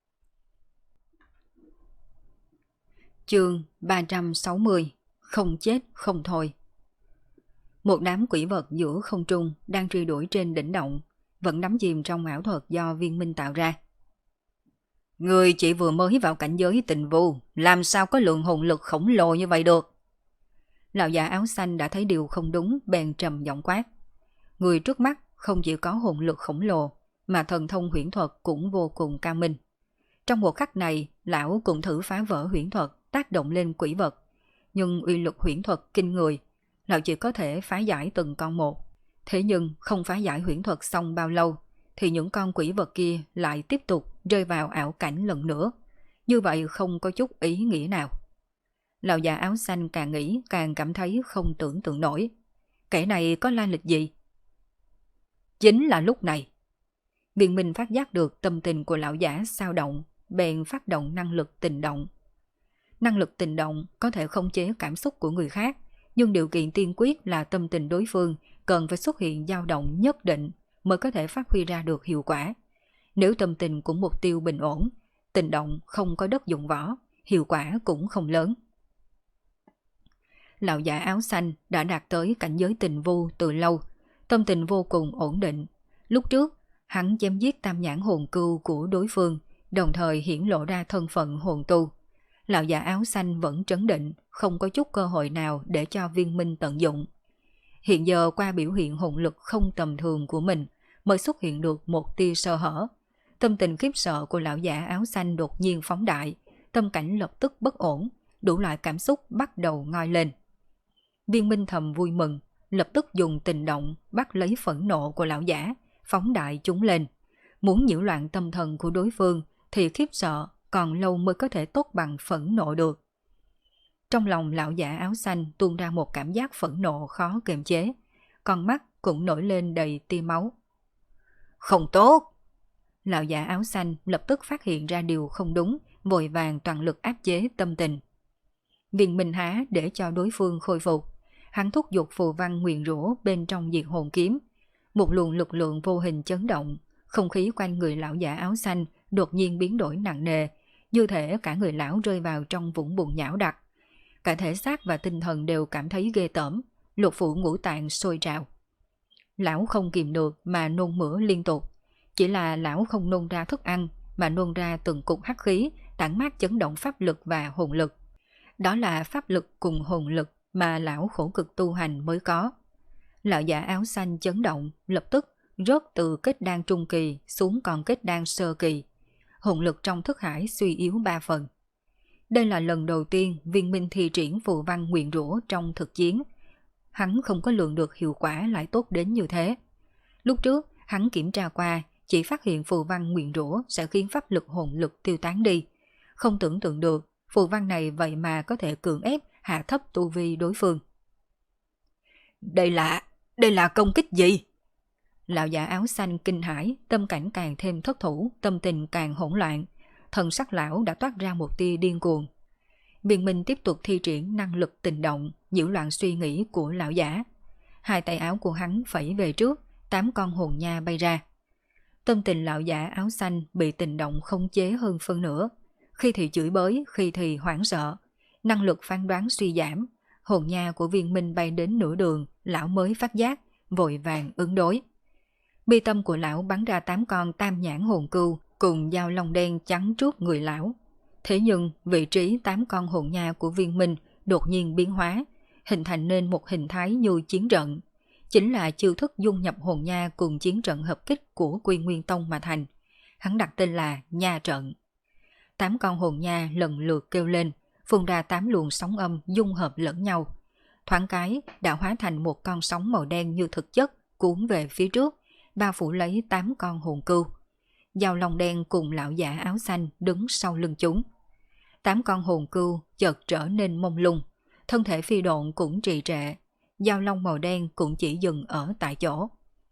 Chương 360, không chết không thôi. Một đám quỷ vật giữa không trung đang truy đuổi trên đỉnh động, vẫn đắm chìm trong ảo thuật do Viên Minh tạo ra. Người chỉ vừa mới vào cảnh giới tình vu, làm sao có lượng hồn lực khổng lồ như vậy được? Lão già áo xanh đã thấy điều không đúng, bèn trầm giọng quát. Người trước mắt không chỉ có hồn lực khổng lồ, mà thần thông huyễn thuật cũng vô cùng cao minh. Trong một khắc này, lão cũng thử phá vỡ huyễn thuật, tác động lên quỷ vật. Nhưng uy lực huyễn thuật kinh người, lão chỉ có thể phá giải từng con một. Thế nhưng không phá giải huyễn thuật xong bao lâu, thì những con quỷ vật kia lại tiếp tục rơi vào ảo cảnh lần nữa. Như vậy không có chút ý nghĩa nào. Lão già áo xanh càng nghĩ càng cảm thấy không tưởng tượng nổi. Kẻ này có lai lịch gì? Chính là lúc này, Viên Minh phát giác được tâm tình của lão giả xao động, bèn phát động năng lực tình động. Năng lực tình động có thể khống chế cảm xúc của người khác, nhưng điều kiện tiên quyết là tâm tình đối phương cần phải xuất hiện dao động nhất định mới có thể phát huy ra được hiệu quả. Nếu tâm tình của mục tiêu bình ổn, tình động không có đất dụng võ, hiệu quả cũng không lớn. Lão giả áo xanh đã đạt tới cảnh giới tình vu từ lâu, tâm tình vô cùng ổn định. Lúc trước, hắn chém giết tam nhãn hồn cưu của đối phương, đồng thời hiển lộ ra thân phận hồn tu. Lão già áo xanh vẫn trấn định, không có chút cơ hội nào để cho Viên Minh tận dụng. Hiện giờ qua biểu hiện hồn lực không tầm thường của mình, mới xuất hiện được một tia sơ hở. Tâm tình khiếp sợ của lão giả áo xanh đột nhiên phóng đại, tâm cảnh lập tức bất ổn, đủ loại cảm xúc bắt đầu ngoi lên. Viên Minh thầm vui mừng, lập tức dùng tình động bắt lấy phẫn nộ của lão giả, phóng đại chúng lên. Muốn nhiễu loạn tâm thần của đối phương thì khiếp sợ còn lâu mới có thể tốt bằng phẫn nộ được. Trong lòng lão giả áo xanh tuôn ra một cảm giác phẫn nộ khó kiềm chế, con mắt cũng nổi lên đầy tia máu. Không tốt! Lão giả áo xanh lập tức phát hiện ra điều không đúng, vội vàng toàn lực áp chế tâm tình. Viên Minh Há để cho đối phương khôi phục, hắn thúc giục phù văn nguyền rủa bên trong diệt hồn kiếm. Một luồng lực lượng vô hình chấn động, không khí quanh người lão giả áo xanh đột nhiên biến đổi nặng nề, như thể cả người lão rơi vào trong vũng bùn nhão đặc. Cả thể xác và tinh thần đều cảm thấy ghê tởm, lục phủ ngũ tạng sôi trào. Lão không kìm được mà nôn mửa liên tục. Chỉ là lão không nôn ra thức ăn, mà nôn ra từng cục hắc khí, tản mát chấn động pháp lực và hồn lực. Đó là pháp lực cùng hồn lực mà lão khổ cực tu hành mới có. Lão giả áo xanh chấn động, lập tức rớt từ kết đan trung kỳ xuống còn kết đan sơ kỳ. Hồn lực trong thức hải suy yếu 3 phần. Đây là lần đầu tiên Viên Minh thi triển phù văn nguyền rủa trong thực chiến. Hắn không có lường được hiệu quả lại tốt đến như thế. Lúc trước, hắn kiểm tra qua, chỉ phát hiện phù văn nguyền rủa sẽ khiến pháp lực hồn lực tiêu tán đi. Không tưởng tượng được, phù văn này vậy mà có thể cưỡng ép hạ thấp tu vi đối phương. Đây là công kích gì? Lão giả áo xanh kinh hãi, tâm cảnh càng thêm thất thủ, tâm tình càng hỗn loạn. Thần sắc lão đã toát ra một tia điên cuồng. Viên Minh tiếp tục thi triển năng lực tình động, nhiễu loạn suy nghĩ của lão giả. Hai tay áo của hắn phẩy về trước, 8 con hồn nha bay ra. Tâm tình lão giả áo xanh bị tình động khống chế hơn phân nửa. Khi thì chửi bới, khi thì hoảng sợ. Năng lực phán đoán suy giảm. Hồn nha của Viên Minh bay đến nửa đường, lão mới phát giác, vội vàng ứng đối. Bi tâm của lão bắn ra 8 con tam nhãn hồn cừu cùng dao long đen chắn trước người lão. Thế nhưng vị trí 8 con hồn nha của Viên Minh đột nhiên biến hóa, hình thành nên một hình thái như chiến trận. Chính là chiêu thức dung nhập hồn nha cùng chiến trận hợp kích của Quy Nguyên Tông mà thành. Hắn đặt tên là Nha trận. 8 con hồn nha lần lượt kêu lên, phun ra 8 luồng sóng âm dung hợp lẫn nhau. Thoáng cái đã hóa thành một con sóng màu đen như thực chất cuốn về phía trước, bao phủ lấy 8 con hồn cừu. Dao long đen cùng lão giả áo xanh đứng sau lưng chúng. 8 con hồn cừu chợt trở nên mông lung, thân thể phi độn cũng trì trệ, dao long màu đen cũng chỉ dừng ở tại chỗ.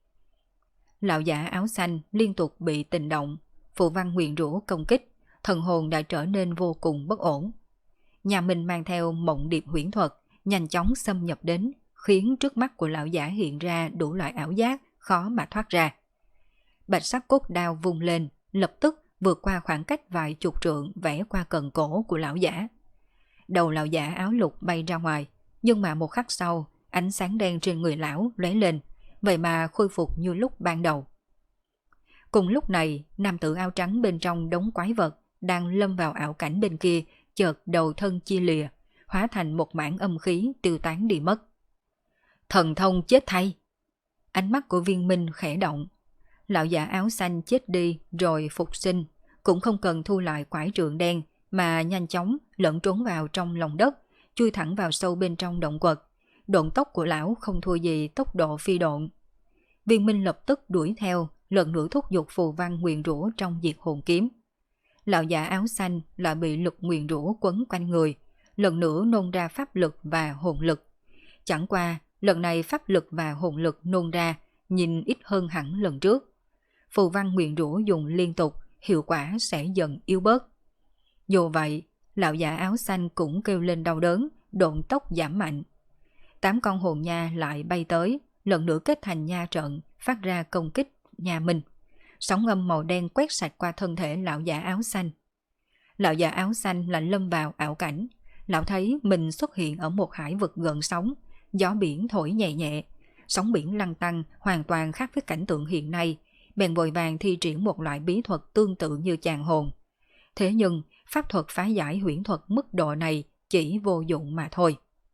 Lão giả áo xanh liên tục bị tình động, phù văn nguyền rủa công kích, thần hồn đã trở nên vô cùng bất ổn. Nhà mình mang theo mộng điệp huyễn thuật, nhanh chóng xâm nhập đến, khiến trước mắt của lão giả hiện ra đủ loại ảo giác khó mà thoát ra. Bạch sắc cốt đao vung lên, lập tức vượt qua khoảng cách vài chục trượng vẽ qua cần cổ của lão giả. Đầu lão giả áo lục bay ra ngoài, nhưng mà một khắc sau, ánh sáng đen trên người lão lóe lên, vậy mà khôi phục như lúc ban đầu. Cùng lúc này, nam tử áo trắng bên trong đống quái vật đang lâm vào ảo cảnh bên kia, chợt đầu thân chia lìa, hóa thành một mảng âm khí tiêu tán đi mất. Thần thông chết thay! Ánh mắt của Viên Minh khẽ động. Lão giả áo xanh chết đi rồi phục sinh, cũng không cần thu lại quải trượng đen mà nhanh chóng lẫn trốn vào trong lòng đất, chui thẳng vào sâu bên trong động quật. Độn tốc của lão không thua gì tốc độ phi độn. Viên Minh lập tức đuổi theo, lần nữa thúc giục phù văn nguyền rủa trong diệt hồn kiếm. Lão giả áo xanh lại bị lực nguyền rủa quấn quanh người, lần nữa nôn ra pháp lực và hồn lực. Chẳng qua, lần này pháp lực và hồn lực nôn ra nhìn ít hơn hẳn lần trước. Phù văn nguyền rủa dùng liên tục, hiệu quả sẽ dần yếu bớt. Dù vậy, lão giả áo xanh cũng kêu lên đau đớn, độn tốc giảm mạnh. 8 con hồn nha lại bay tới, lần nữa kết thành nha trận, phát ra công kích nhà mình. Sóng âm màu đen quét sạch qua thân thể lão giả áo xanh. Lão giả áo xanh lại lâm vào ảo cảnh. Lão thấy mình xuất hiện ở một hải vực gần sóng, gió biển thổi nhẹ nhẹ, sóng biển lăn tăn hoàn toàn khác với cảnh tượng hiện nay, bèn vội vàng thi triển một loại bí thuật tương tự như chàng hồn. Thế nhưng, pháp thuật phá giải huyễn thuật mức độ này chỉ vô dụng mà thôi.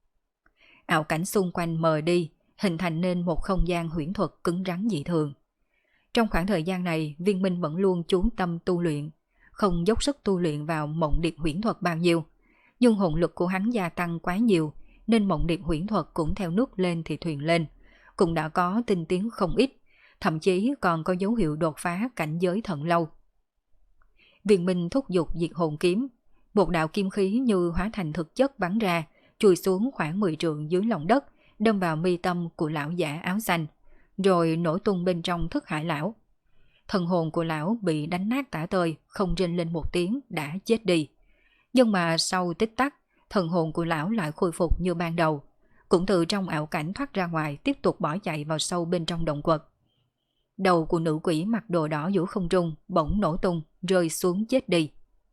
Ảo cảnh xung quanh mờ đi, hình thành nên một không gian huyễn thuật cứng rắn dị thường. Trong khoảng thời gian này, Viên Minh vẫn luôn chú tâm tu luyện, không dốc sức tu luyện vào mộng điệp huyễn thuật bao nhiêu. Nhưng hồn lực của hắn gia tăng quá nhiều, nên mộng điệp huyễn thuật cũng theo nước lên thì thuyền lên, cũng đã có tinh tiến không ít, thậm chí còn có dấu hiệu đột phá cảnh giới thần lâu. Viên Minh thúc giục diệt hồn kiếm, một đạo kim khí như hóa thành thực chất bắn ra, chui xuống khoảng 10 trượng dưới lòng đất, đâm vào mi tâm của lão giả áo xanh, rồi nổ tung bên trong thức hải lão. Thần hồn của lão bị đánh nát tả tơi, không rên lên một tiếng đã chết đi. Nhưng mà sau tích tắc, thần hồn của lão lại khôi phục như ban đầu, cũng từ trong ảo cảnh thoát ra ngoài, tiếp tục bỏ chạy vào sâu bên trong động quật. Đầu của nữ quỷ mặc đồ đỏ giữa không trung bỗng nổ tung, rơi xuống chết đi.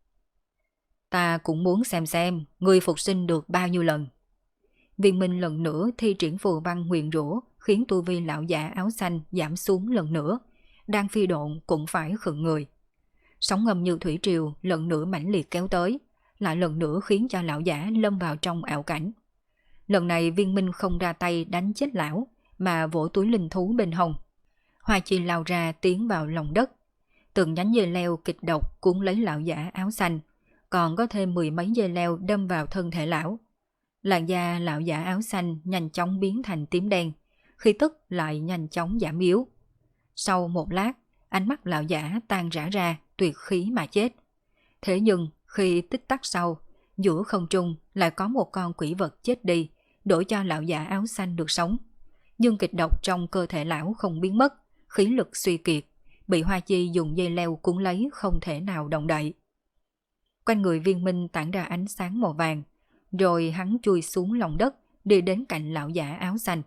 Ta cũng muốn xem ngươi phục sinh được bao nhiêu lần. Viên Minh lần nữa thi triển phù văn nguyền rủa, khiến tu vi lão giả áo xanh giảm xuống lần nữa, đang phi độn cũng phải khựng người. Sóng ngầm như thủy triều lần nữa mãnh liệt kéo tới, lại lần nữa khiến cho lão giả lâm vào trong ảo cảnh. Lần này Viên Minh không ra tay đánh chết lão, mà vỗ túi linh thú bên hông. Hoa chi lao ra tiến vào lòng đất. Từng nhánh dây leo kịch độc cuốn lấy lão giả áo xanh, còn có thêm 10 mấy dây leo đâm vào thân thể lão. Làn da lão giả áo xanh nhanh chóng biến thành tím đen, khi tức lại nhanh chóng giảm yếu. Sau một lát, ánh mắt lão giả tan rã ra, tuyệt khí mà chết. Thế nhưng khi tích tắc sau, giữa không trung lại có một con quỷ vật chết đi, đổi cho lão giả áo xanh được sống. Nhưng kịch độc trong cơ thể lão không biến mất, khí lực suy kiệt, bị Hoa Chi dùng dây leo cuốn lấy không thể nào động đậy. Quanh người Viên Minh tản ra ánh sáng màu vàng, rồi hắn chui xuống lòng đất, đi đến cạnh lão giả áo xanh.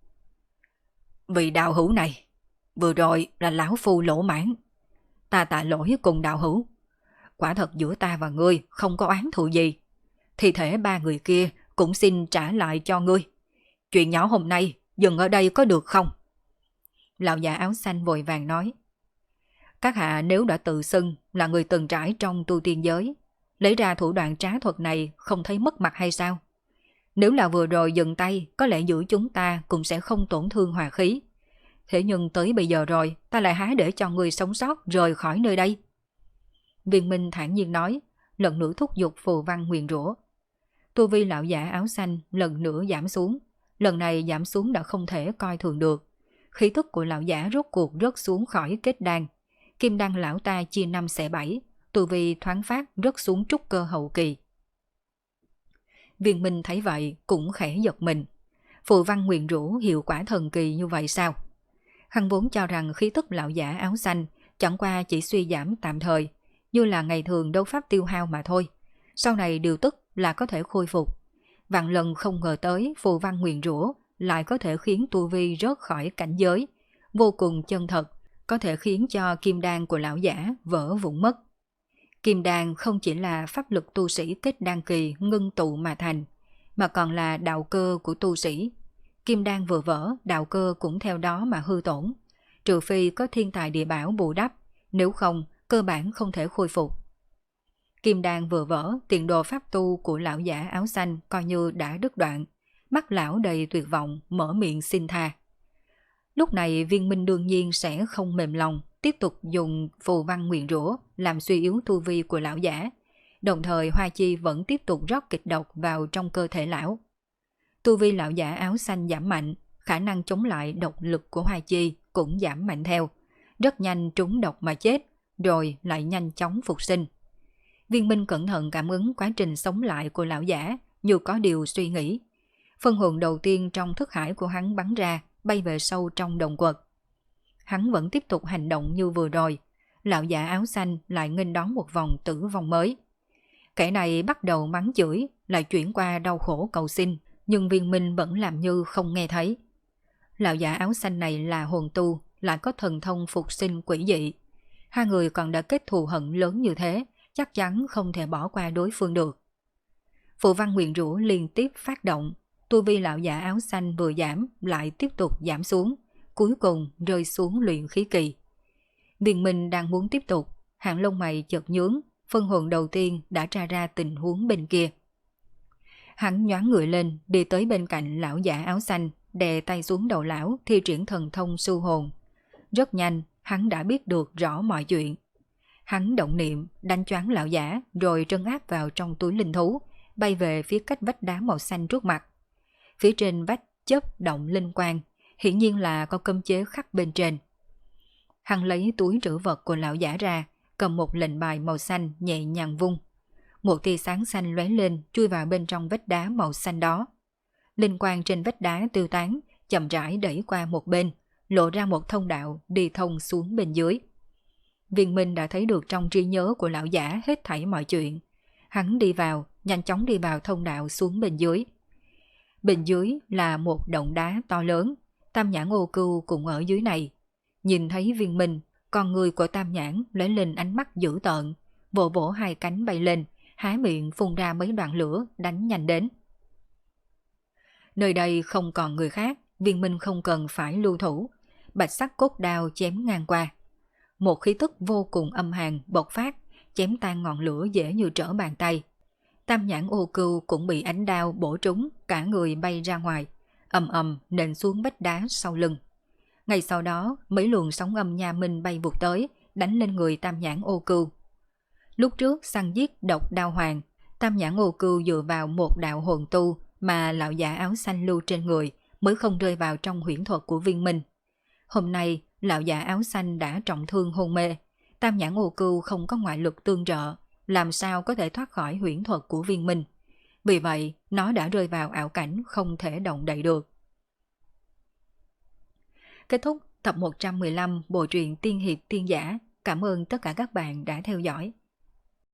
Vì đạo hữu này, vừa rồi là lão phu lỗ mãn. Ta tạ lỗi cùng đạo hữu. Quả thật giữa ta và ngươi không có oán thù gì. Thi thể 3 người kia cũng xin trả lại cho ngươi. Chuyện nhỏ hôm nay dừng ở đây có được không? Lão giả áo xanh vội vàng nói. Các hạ nếu đã tự xưng là người từng trải trong tu tiên giới, lấy ra thủ đoạn trá thuật này không thấy mất mặt hay sao? Nếu là vừa rồi dừng tay, có lẽ giữa chúng ta cũng sẽ không tổn thương hòa khí. Thế nhưng tới bây giờ rồi, ta lại há để cho người sống sót rời khỏi nơi đây. Viên Minh thản nhiên nói, lần nữa thúc giục phù văn nguyền rủa. Tu vi lão giả áo xanh lần nữa giảm xuống, lần này giảm xuống đã không thể coi thường được. Khí tức của lão giả rốt cuộc rớt xuống khỏi kết đan. Kim đan lão ta chia 5 xẻ 7, tu vi thoáng phát rớt xuống trúc cơ hậu kỳ. Viên Minh thấy vậy cũng khẽ giật mình. Phù văn nguyền rủa hiệu quả thần kỳ như vậy sao? Hắn vốn cho rằng khí tức lão giả áo xanh chẳng qua chỉ suy giảm tạm thời, như là ngày thường đấu pháp tiêu hao mà thôi. Sau này điều tức là có thể khôi phục. Vạn lần không ngờ tới phù văn nguyền rủa lại có thể khiến tu vi rớt khỏi cảnh giới, vô cùng chân thật, có thể khiến cho kim đan của lão giả vỡ vụn mất. Kim đan không chỉ là pháp lực tu sĩ kết đan kỳ ngưng tụ mà thành, mà còn là đạo cơ của tu sĩ. Kim đan vừa vỡ, đạo cơ cũng theo đó mà hư tổn, trừ phi có thiên tài địa bảo bù đắp, nếu không, cơ bản không thể khôi phục. Kim đan vừa vỡ, tiền đồ pháp tu của lão giả áo xanh coi như đã đứt đoạn, mắt lão đầy tuyệt vọng, mở miệng xin tha. Lúc này Viên Minh đương nhiên sẽ không mềm lòng, tiếp tục dùng phù văn nguyền rủa làm suy yếu tu vi của lão giả, đồng thời Hoa Chi vẫn tiếp tục rót kịch độc vào trong cơ thể lão. Tu vi lão giả áo xanh giảm mạnh, khả năng chống lại độc lực của Hoa Chi cũng giảm mạnh theo, rất nhanh trúng độc mà chết, rồi lại nhanh chóng phục sinh. Viên Minh cẩn thận cảm ứng quá trình sống lại của lão giả, như có điều suy nghĩ. Phân hồn đầu tiên trong thức hải của hắn bắn ra, bay về sâu trong động quật. Hắn vẫn tiếp tục hành động như vừa rồi, lão giả áo xanh lại nghênh đón một vòng tử vong mới. Kẻ này bắt đầu mắng chửi, lại chuyển qua đau khổ cầu xin, nhưng Viên Minh vẫn làm như không nghe thấy. Lão giả áo xanh này là hồn tu, lại có thần thông phục sinh quỷ dị. Hai người còn đã kết thù hận lớn như thế, chắc chắn không thể bỏ qua đối phương được. Phù văn nguyền rủa liên tiếp phát động, tu vi lão giả áo xanh vừa giảm lại tiếp tục giảm xuống, cuối cùng rơi xuống luyện khí kỳ. Viên Minh đang muốn tiếp tục, hàng lông mày chợt nhướng, phân hồn đầu tiên đã tra ra tình huống bên kia. Hắn nhoáng người lên, đi tới bên cạnh lão giả áo xanh, đè tay xuống đầu lão, thi triển thần thông su hồn. Rất nhanh, hắn đã biết được rõ mọi chuyện. Hắn động niệm, đánh choáng lão giả, rồi trấn áp vào trong túi linh thú, bay về phía cách vách đá màu xanh trước mặt. Phía trên vách chớp động linh quang, hiển nhiên là có cấm chế khắc bên trên. Hắn lấy túi trữ vật của lão giả ra, cầm một lệnh bài màu xanh nhẹ nhàng vung. Một tia sáng xanh lóe lên chui vào bên trong vách đá màu xanh đó. Linh quang trên vách đá tiêu tán, chậm rãi đẩy qua một bên, lộ ra một thông đạo đi thông xuống bên dưới. Viên Minh đã thấy được trong trí nhớ của lão giả hết thảy mọi chuyện. Hắn đi vào, nhanh chóng đi vào thông đạo xuống bên dưới. Bên dưới là một động đá to lớn, Tam Nhãn Ô Cưu cũng ở dưới này. Nhìn thấy Viên Minh, con người của Tam Nhãn lấy lên ánh mắt dữ tợn, vỗ vỗ hai cánh bay lên, há miệng phun ra mấy đoạn lửa đánh nhanh đến. Nơi đây không còn người khác, Viên Minh không cần phải lưu thủ, bạch sắc cốt đao chém ngang qua. Một khí tức vô cùng âm hàn bộc phát, chém tan ngọn lửa dễ như trở bàn tay. Tam Nhãn Ô Cưu cũng bị ánh đao bổ trúng, cả người bay ra ngoài, ầm ầm nện xuống vách đá sau lưng. Ngay sau đó, mấy luồng sóng âm nhà Minh bay vụt tới, đánh lên người Tam Nhãn Ô Cưu. Lúc trước săn giết độc đao hoàng, Tam Nhãn Ô Cưu dựa vào một đạo hồn tu mà lão giả áo xanh lưu trên người mới không rơi vào trong huyễn thuật của Viên Minh. Hôm nay, lão giả áo xanh đã trọng thương hôn mê, Tam Nhãn Ô Cưu không có ngoại lực tương trợ, làm sao có thể thoát khỏi huyễn thuật của Viên Minh. Vì vậy, nó đã rơi vào ảo cảnh không thể động đậy được. Kết thúc tập 115 bộ truyện Tiên Hiệp Tiên Giả. Cảm ơn tất cả các bạn đã theo dõi.